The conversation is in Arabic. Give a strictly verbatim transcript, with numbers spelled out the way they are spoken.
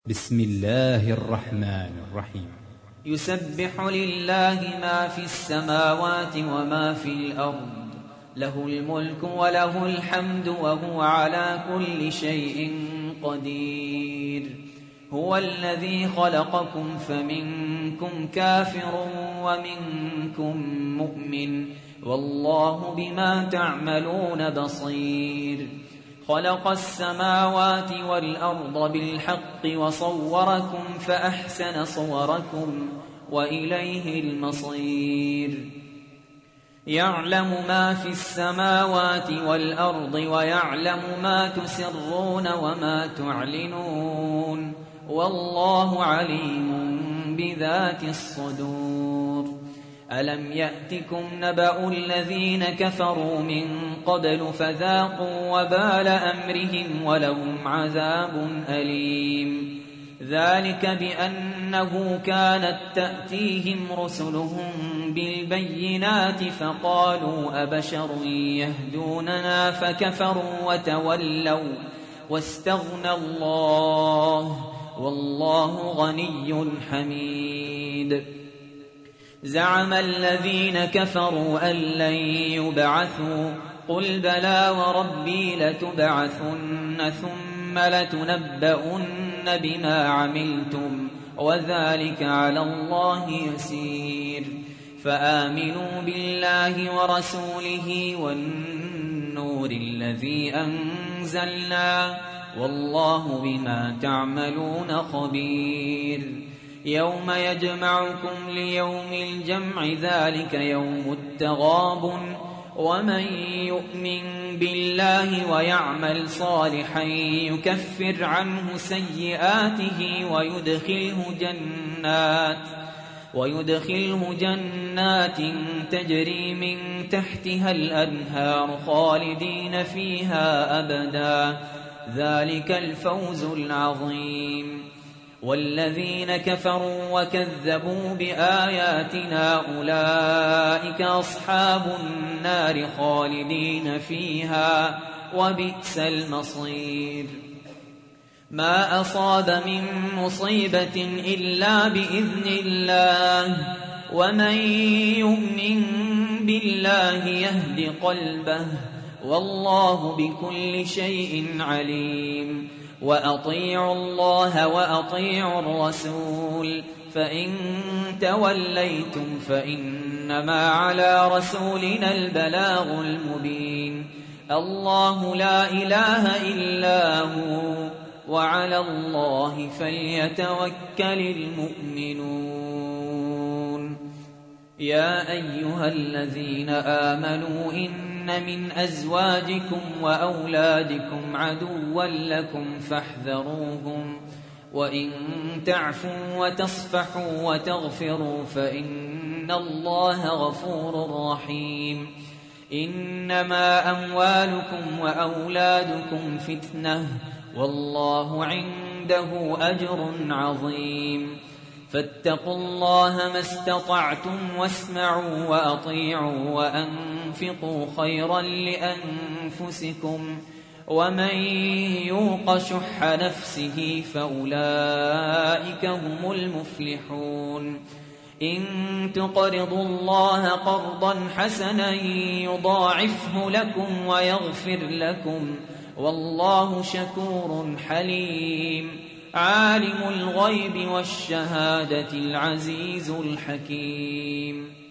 بسم الله الرحمن الرحيم. يسبح لله ما في السماوات وما في الأرض، له الملك وله الحمد وهو على كل شيء قدير. هو الذي خلقكم فمنكم كافر ومنكم مؤمن، والله بما تعملون بصير. خلق السماوات والأرض بالحق وصوركم فأحسن صوركم وإليه المصير. يعلم ما في السماوات والأرض ويعلم ما تسرون وما تعلنون، والله عليم بذات الصدور. ألم يأتكم نبأ الذين كفروا من قبل فذاقوا وبال أمرهم ولهم عذاب أليم. ذلك بأنه كانت تأتيهم رسلهم بالبينات فقالوا أبشر يهدوننا فكفروا وتولوا واستغنى الله والله غني حميد. زعم الذين كفروا أن لن يبعثوا، قل بلى وربي لتبعثن ثم لتنبؤن بما عملتم وذلك على الله يسير. فآمنوا بالله ورسوله والنور الذي أنزلنا، والله بما تعملون خبير. يوم يجمعكم ليوم الجمع ذلك يوم التغابن، ومن يؤمن بالله ويعمل صالحا يكفر عنه سيئاته ويدخله جنات ويدخله جنات تجري من تحتها الأنهار خالدين فيها أبدا، ذلك الفوز العظيم. والذين كفروا وكذبوا بآياتنا أولئك أصحاب النار خالدين فيها وبئس المصير. ما أصاب من مصيبة إلا بإذن الله، ومن يؤمن بالله يهد قلبه، والله بكل شيء عليم. وأطيعوا الله وأطيعوا الرسول، فإن توليتم فإنما على رسولنا البلاغ المبين. الله لا إله إلا هو، وعلى الله فليتوكل المؤمنون. يا أيها الذين آمنوا إن من أزواجكم وأولادكم عدوا لكم فاحذروهم، وإن تعفوا وتصفحوا وتغفروا فإن الله غفور رحيم. إنما أموالكم وأولادكم فتنة، والله عنده أجر عظيم. فاتقوا الله ما استطعتم واسمعوا وأطيعوا وأنفقوا خيرا لأنفسكم، ومن يوق شح نفسه فأولئك هم المفلحون. إن تقرضوا الله قرضا حسنا يضاعفه لكم ويغفر لكم، والله شكور حليم. عالم الغيب والشهادة العزيز الحكيم.